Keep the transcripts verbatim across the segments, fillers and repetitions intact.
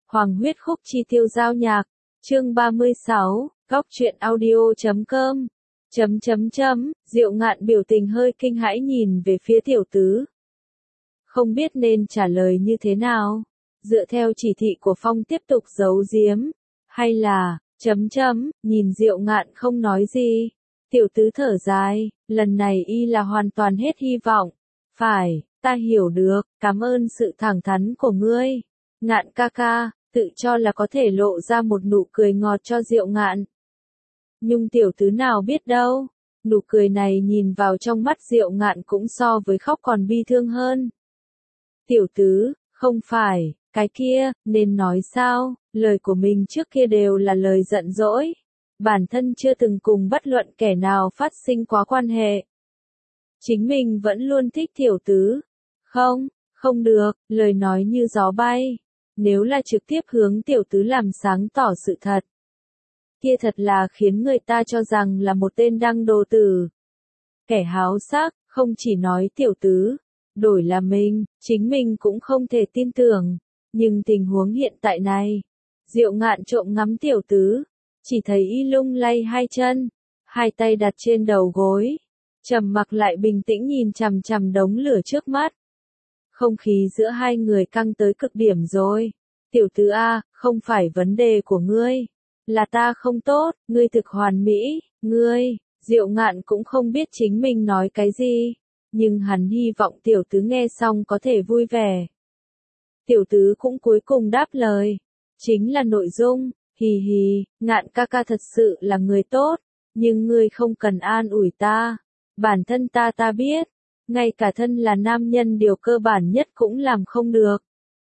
Hoàng huyết khúc chi tiêu giao nhạc, chương ba mươi sáu, góc truyện audio chấm com, chấm chấm chấm, Diệu Ngạn biểu tình hơi kinh hãi nhìn về phía tiểu tứ. Không biết nên trả lời như thế nào, dựa theo chỉ thị của Phong tiếp tục giấu giếm, hay là, chấm chấm, nhìn Diệu Ngạn không nói gì. Tiểu tứ thở dài, lần này y là hoàn toàn hết hy vọng. Phải, ta hiểu được, cảm ơn sự thẳng thắn của ngươi. Ngạn ca ca, tự cho là có thể lộ ra một nụ cười ngọt cho Diệu Ngạn. Nhưng tiểu tứ nào biết đâu, nụ cười này nhìn vào trong mắt Diệu Ngạn cũng so với khóc còn bi thương hơn. Tiểu tứ, không phải, cái kia, nên nói sao, lời của mình trước kia đều là lời giận dỗi. Bản thân chưa từng cùng bất luận kẻ nào phát sinh quá quan hệ. Chính mình vẫn luôn thích tiểu tứ. Không, không được, lời nói như gió bay. Nếu là trực tiếp hướng tiểu tứ làm sáng tỏ sự thật, kia thật là khiến người ta cho rằng là một tên đăng đồ tử. Kẻ háo sắc, không chỉ nói tiểu tứ, đổi là mình, chính mình cũng không thể tin tưởng. Nhưng tình huống hiện tại này, Diệu Ngạn trộm ngắm tiểu tứ, chỉ thấy y lung lay hai chân, hai tay đặt trên đầu gối, trầm mặc lại bình tĩnh nhìn chằm chằm đống lửa trước mắt. Không khí giữa hai người căng tới cực điểm rồi. Tiểu tứ a, không phải vấn đề của ngươi, là ta không tốt, ngươi thực hoàn mỹ, ngươi. Diệu Ngạn cũng không biết chính mình nói cái gì, nhưng hắn hy vọng tiểu tứ nghe xong có thể vui vẻ. Tiểu tứ cũng cuối cùng đáp lời, chính là nội dung. Hì hì, Ngạn ca ca thật sự là người tốt, nhưng ngươi không cần an ủi ta. Bản thân ta ta biết, ngay cả thân là nam nhân điều cơ bản nhất cũng làm không được.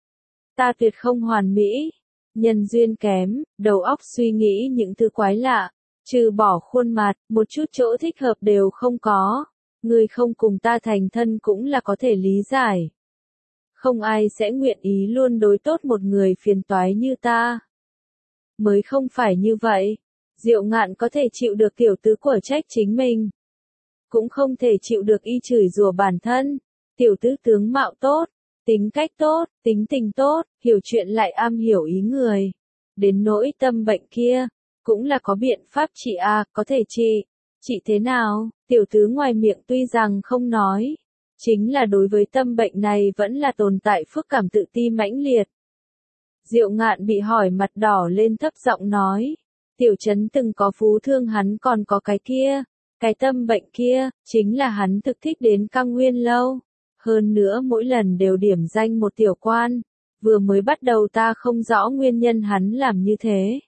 Ta tuyệt không hoàn mỹ, nhân duyên kém, đầu óc suy nghĩ những thứ quái lạ, trừ bỏ khuôn mặt, một chút chỗ thích hợp đều không có. Ngươi không cùng ta thành thân cũng là có thể lý giải. Không ai sẽ nguyện ý luôn đối tốt một người phiền toái như ta. Mới không phải như vậy. Diệu Ngạn có thể chịu được tiểu tứ của trách chính mình, cũng không thể chịu được y chửi rủa bản thân. Tiểu tứ tướng mạo tốt, tính cách tốt, tính tình tốt, hiểu chuyện lại am hiểu ý người. Đến nỗi tâm bệnh kia, cũng là có biện pháp trị à, có thể trị. Trị thế nào? Tiểu tứ ngoài miệng tuy rằng không nói, chính là đối với tâm bệnh này vẫn là tồn tại phức cảm tự ti mãnh liệt. Diệu Ngạn bị hỏi mặt đỏ lên thấp giọng nói, tiểu trấn từng có phú thương hắn còn có cái kia, cái tâm bệnh kia, chính là hắn thực thích đến Căng Nguyên lâu. Hơn nữa mỗi lần đều điểm danh một tiểu quan, vừa mới bắt đầu ta không rõ nguyên nhân hắn làm như thế.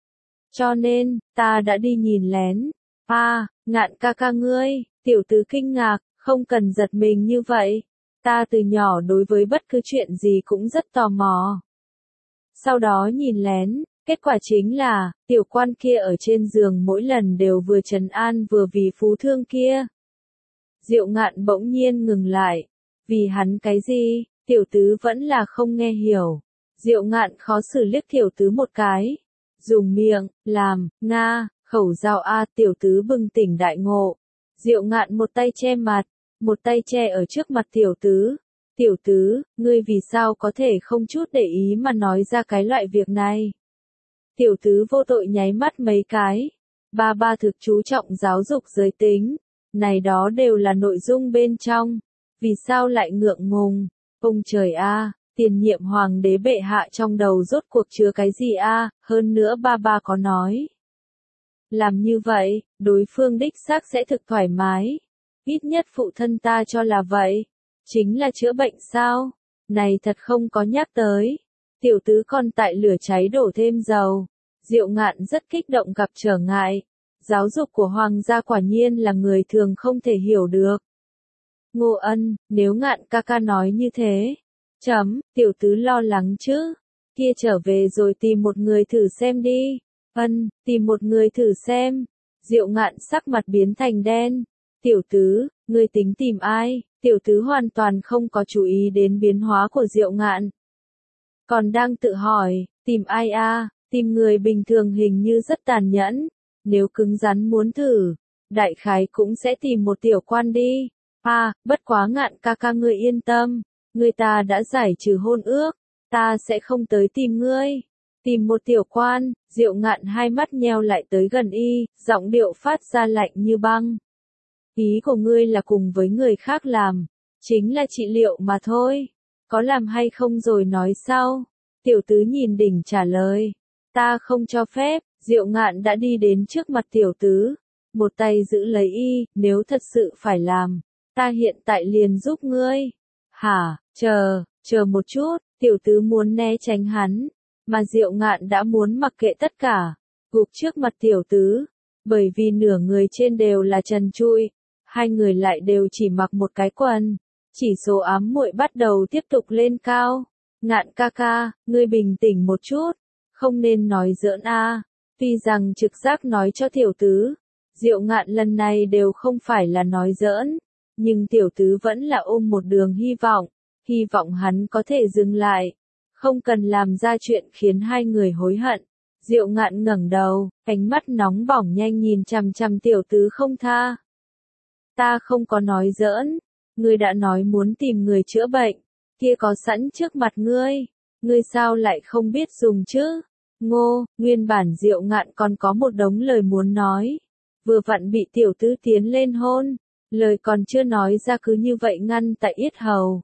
Cho nên, ta đã đi nhìn lén. À, Ngạn ca ca ngươi, tiểu tứ kinh ngạc, không cần giật mình như vậy. Ta từ nhỏ đối với bất cứ chuyện gì cũng rất tò mò. Sau đó nhìn lén, kết quả chính là, tiểu quan kia ở trên giường mỗi lần đều vừa trấn an vừa vì phú thương kia. Diệu Ngạn bỗng nhiên ngừng lại. Vì hắn cái gì, tiểu tứ vẫn là không nghe hiểu. Diệu Ngạn khó xử liếc tiểu tứ một cái. Dùng miệng, làm, nga, khẩu giao a tiểu tứ bừng tỉnh đại ngộ. Diệu Ngạn một tay che mặt, một tay che ở trước mặt tiểu tứ. Tiểu tứ, ngươi vì sao có thể không chút để ý mà nói ra cái loại việc này? Tiểu tứ vô tội nháy mắt mấy cái. Ba ba thực chú trọng giáo dục giới tính. Này đó đều là nội dung bên trong. Vì sao lại ngượng ngùng? Ông trời a, tiền nhiệm hoàng đế bệ hạ trong đầu rốt cuộc chứa cái gì a? Hơn nữa ba ba có nói. Làm như vậy, đối phương đích xác sẽ thực thoải mái. Ít nhất phụ thân ta cho là vậy. Chính là chữa bệnh sao? Này thật không có nhắc tới. Tiểu tứ còn tại lửa cháy đổ thêm dầu. Diệu Ngạn rất kích động gặp trở ngại. Giáo dục của hoàng gia quả nhiên là người thường không thể hiểu được. Ngô Ân, nếu Ngạn ca ca nói như thế. Chấm, tiểu tứ lo lắng chứ. Kia trở về rồi tìm một người thử xem đi. Ân, tìm một người thử xem. Diệu Ngạn sắc mặt biến thành đen. Tiểu tứ, ngươi tính tìm ai? Tiểu tứ hoàn toàn không có chú ý đến biến hóa của Diệu Ngạn. Còn đang tự hỏi, tìm ai a? Tìm người bình thường hình như rất tàn nhẫn. Nếu cứng rắn muốn thử, đại khái cũng sẽ tìm một tiểu quan đi. À, bất quá Ngạn ca ca ngươi yên tâm. Ngươi ta đã giải trừ hôn ước. Ta sẽ không tới tìm ngươi. Tìm một tiểu quan, Diệu Ngạn hai mắt nheo lại tới gần y, giọng điệu phát ra lạnh như băng. Ý của ngươi là cùng với người khác làm, chính là trị liệu mà thôi, có làm hay không rồi nói sau. Tiểu tứ nhìn đỉnh trả lời, ta không cho phép. Diệu Ngạn đã đi đến trước mặt tiểu tứ, một tay giữ lấy y, nếu thật sự phải làm, ta hiện tại liền giúp ngươi. Hả, chờ, chờ một chút, tiểu tứ muốn né tránh hắn, mà Diệu Ngạn đã muốn mặc kệ tất cả, gục trước mặt tiểu tứ, bởi vì nửa người trên đều là trần trụi, hai người lại đều chỉ mặc một cái quần, chỉ số ám muội bắt đầu tiếp tục lên cao. Ngạn ca ca, ngươi bình tĩnh một chút, không nên nói giỡn a. Tuy rằng trực giác nói cho tiểu tứ, Diệu Ngạn lần này đều không phải là nói giỡn, nhưng tiểu tứ vẫn là ôm một đường hy vọng, hy vọng hắn có thể dừng lại, không cần làm ra chuyện khiến hai người hối hận. Diệu Ngạn ngẩng đầu, ánh mắt nóng bỏng nhanh nhìn chằm chằm tiểu tứ không tha. Ta không có nói giỡn, ngươi đã nói muốn tìm người chữa bệnh, kia có sẵn trước mặt ngươi, ngươi sao lại không biết dùng chứ? Ngô, nguyên bản Diệu Ngạn còn có một đống lời muốn nói, vừa vặn bị tiểu tứ tiến lên hôn, lời còn chưa nói ra cứ như vậy ngăn tại yết hầu.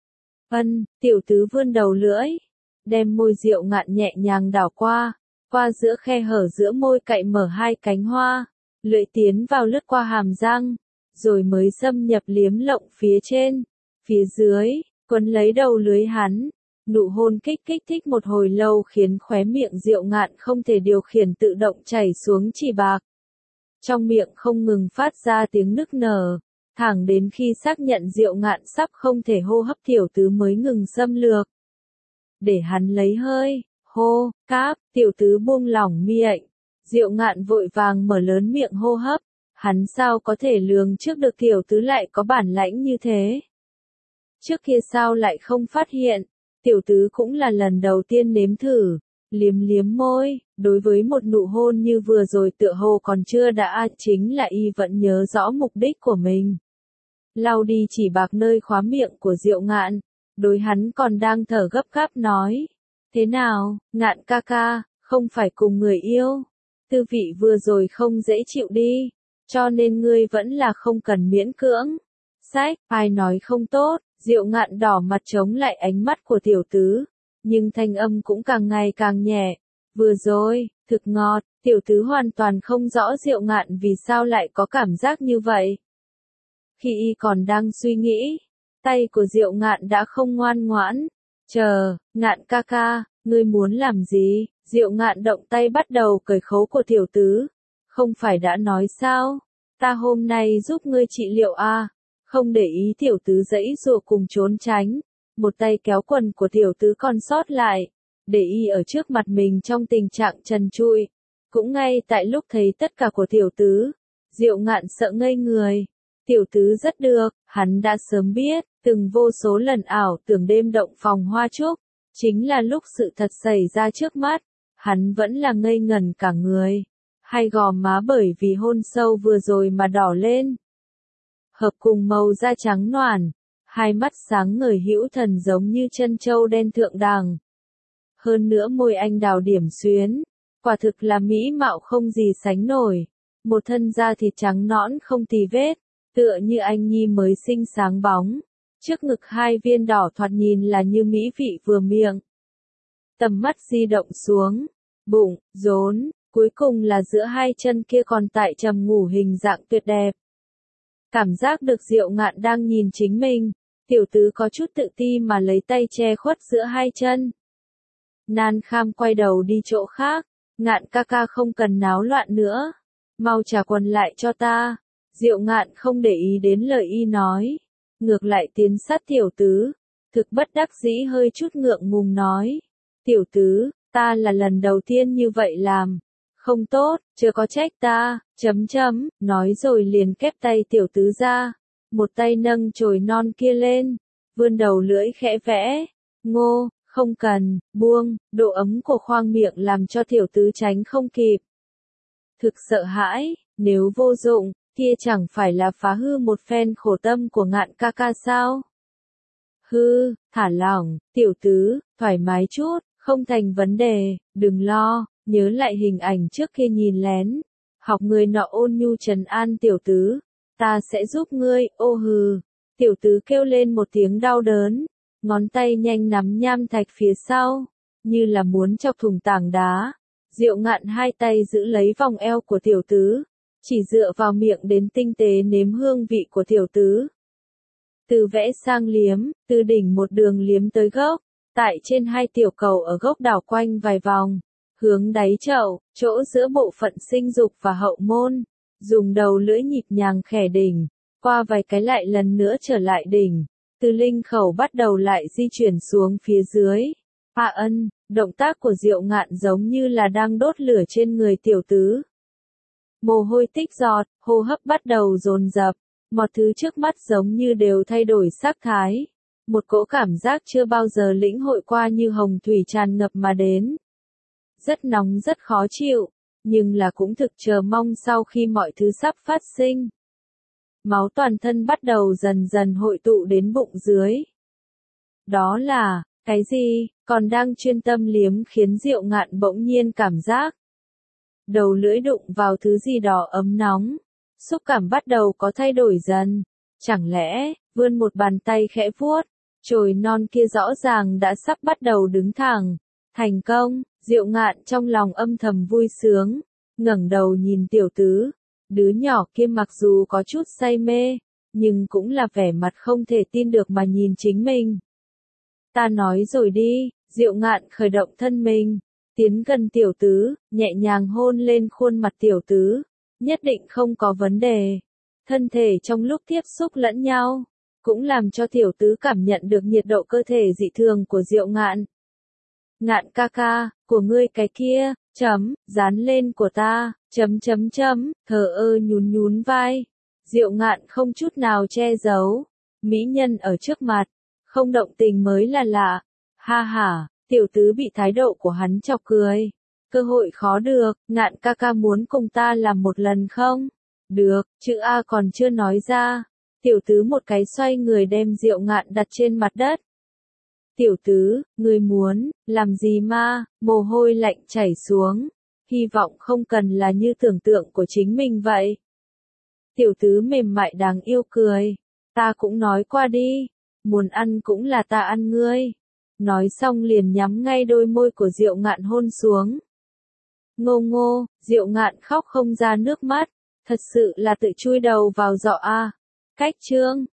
Ân, tiểu tứ vươn đầu lưỡi, đem môi Diệu Ngạn nhẹ nhàng đảo qua, qua giữa khe hở giữa môi cạy mở hai cánh hoa, lưỡi tiến vào lướt qua hàm răng, rồi mới xâm nhập liếm lộng phía trên, phía dưới, quấn lấy đầu lưới hắn. Nụ hôn kích kích thích một hồi lâu khiến khóe miệng Diệu Ngạn không thể điều khiển tự động chảy xuống chỉ bạc. Trong miệng không ngừng phát ra tiếng nức nở, thẳng đến khi xác nhận Diệu Ngạn sắp không thể hô hấp tiểu tứ mới ngừng xâm lược. Để hắn lấy hơi, hô, cáp, tiểu tứ buông lỏng miệng. Diệu Ngạn vội vàng mở lớn miệng hô hấp, hắn sao có thể lường trước được tiểu tứ lại có bản lãnh như thế. Trước kia sao lại không phát hiện. Tiểu tứ cũng là lần đầu tiên nếm thử, liếm liếm môi, đối với một nụ hôn như vừa rồi tựa hồ còn chưa đã, chính là y vẫn nhớ rõ mục đích của mình. Lau đi chỉ bạc nơi khóa miệng của Diệu Ngạn, đối hắn còn đang thở gấp gáp nói. Thế nào, Ngạn ca ca, không phải cùng người yêu, tư vị vừa rồi không dễ chịu đi, cho nên ngươi vẫn là không cần miễn cưỡng. Sách, ai nói không tốt. Diệu Ngạn đỏ mặt chống lại ánh mắt của tiểu tứ, nhưng thanh âm cũng càng ngày càng nhẹ. Vừa rồi, thực ngọt, tiểu tứ hoàn toàn không rõ Diệu Ngạn vì sao lại có cảm giác như vậy. Khi y còn đang suy nghĩ, tay của Diệu Ngạn đã không ngoan ngoãn. Chờ, Ngạn ca ca, ngươi muốn làm gì? Diệu Ngạn động tay bắt đầu cởi khấu của tiểu tứ. Không phải đã nói sao? Ta hôm nay giúp ngươi trị liệu à? Không để ý tiểu tứ dãy dụa cùng trốn tránh, một tay kéo quần của tiểu tứ còn sót lại, để y ở trước mặt mình trong tình trạng trần trụi. Cũng ngay tại lúc thấy tất cả của tiểu tứ, Diệu Ngạn sợ ngây người. Tiểu tứ rất được, hắn đã sớm biết, từng vô số lần ảo tưởng đêm động phòng hoa trúc, chính là lúc sự thật xảy ra trước mắt, hắn vẫn là ngây ngẩn cả người, hai gò má bởi vì hôn sâu vừa rồi mà đỏ lên. Hợp cùng màu da trắng noàn, hai mắt sáng ngời hữu thần giống như chân châu đen thượng đẳng. Hơn nữa môi anh đào điểm xuyến, quả thực là mỹ mạo không gì sánh nổi, một thân da thịt trắng nõn không tì vết, tựa như anh nhi mới sinh sáng bóng, trước ngực hai viên đỏ thoạt nhìn là như mỹ vị vừa miệng. Tầm mắt di động xuống, bụng, rốn, cuối cùng là giữa hai chân kia còn tại trầm ngủ hình dạng tuyệt đẹp. Cảm giác được Diệu Ngạn đang nhìn chính mình, tiểu tứ có chút tự ti mà lấy tay che khuất giữa hai chân. Nan Kham quay đầu đi chỗ khác, Ngạn ca ca không cần náo loạn nữa, mau trả quần lại cho ta. Diệu Ngạn không để ý đến lời y nói, ngược lại tiến sát tiểu tứ, thực bất đắc dĩ hơi chút ngượng ngùng nói. Tiểu tứ, ta là lần đầu tiên như vậy làm. Không tốt, chưa có trách ta, chấm chấm, nói rồi liền kép tay tiểu tứ ra, một tay nâng chồi non kia lên, vươn đầu lưỡi khẽ vẽ, ngô, không cần, buông, độ ấm của khoang miệng làm cho tiểu tứ tránh không kịp. Thực sợ hãi, nếu vô dụng, kia chẳng phải là phá hư một phen khổ tâm của Ngạn ca ca sao? Hư, thả lỏng, tiểu tứ, thoải mái chút, Không thành vấn đề, đừng lo, nhớ lại hình ảnh trước kia nhìn lén. Học người nọ ôn nhu trấn an tiểu tứ. Ta sẽ giúp ngươi, ô hừ. Tiểu tứ kêu lên một tiếng đau đớn. Ngón tay nhanh nắm nham thạch phía sau. Như là muốn chọc thủng tảng đá. Diệu Ngạn hai tay giữ lấy vòng eo của tiểu tứ. Chỉ dựa vào miệng đến tinh tế nếm hương vị của tiểu tứ. Từ vẽ sang liếm, từ đỉnh một đường liếm tới gốc. Tại trên hai tiểu cầu ở gốc đảo quanh vài vòng. Hướng đáy chậu, chỗ giữa bộ phận sinh dục và hậu môn. Dùng đầu lưỡi nhịp nhàng khẻ đỉnh. Qua vài cái lại lần nữa trở lại đỉnh. Từ linh khẩu bắt đầu lại di chuyển xuống phía dưới. À ân, động tác của Diệu Ngạn giống như là đang đốt lửa trên người tiểu tứ. Mồ hôi tích giọt, hô hấp bắt đầu dồn dập. Mọi thứ trước mắt giống như đều thay đổi sắc thái. Một cỗ cảm giác chưa bao giờ lĩnh hội qua như hồng thủy tràn ngập mà đến. Rất nóng rất khó chịu, nhưng là cũng thực chờ mong sau khi mọi thứ sắp phát sinh. Máu toàn thân bắt đầu dần dần hội tụ đến bụng dưới. Đó là, cái gì, còn đang chuyên tâm liếm khiến Diệu Ngạn bỗng nhiên cảm giác. Đầu lưỡi đụng vào thứ gì đó ấm nóng. Xúc cảm bắt đầu có thay đổi dần. Chẳng lẽ, vươn một bàn tay khẽ vuốt, chồi non kia rõ ràng đã sắp bắt đầu đứng thẳng. Thành công, Diệu Ngạn trong lòng âm thầm vui sướng. Ngẩng đầu nhìn tiểu tứ. Đứa nhỏ kia mặc dù có chút say mê, nhưng cũng là vẻ mặt không thể tin được mà nhìn chính mình. Ta nói rồi đi, Diệu Ngạn khởi động thân mình. Tiến gần tiểu tứ, nhẹ nhàng hôn lên khuôn mặt tiểu tứ. Nhất định không có vấn đề. Thân thể trong lúc tiếp xúc lẫn nhau, cũng làm cho tiểu tứ cảm nhận được nhiệt độ cơ thể dị thường của Diệu Ngạn. Ngạn ca ca, của ngươi cái kia, chấm, dán lên của ta, chấm chấm chấm, thờ ơ nhún nhún vai. Diệu Ngạn không chút nào che giấu. Mỹ nhân ở trước mặt, không động tình mới là lạ. Ha ha, tiểu tứ bị thái độ của hắn chọc cười. Cơ hội khó được, Ngạn ca ca muốn cùng ta làm một lần không? Được, chữ A còn chưa nói ra. Tiểu tứ một cái xoay người đem Diệu Ngạn đặt trên mặt đất. Tiểu tứ, ngươi muốn, làm gì ma, mồ hôi lạnh chảy xuống. Hy vọng không cần là như tưởng tượng của chính mình vậy. Tiểu tứ mềm mại đáng yêu cười. Ta cũng nói qua đi. Muốn ăn cũng là ta ăn ngươi. Nói xong liền nhắm ngay đôi môi của Diệu Ngạn hôn xuống. Ngô ngô, Diệu Ngạn khóc không ra nước mắt. Thật sự là tự chui đầu vào giọ a. Cách chương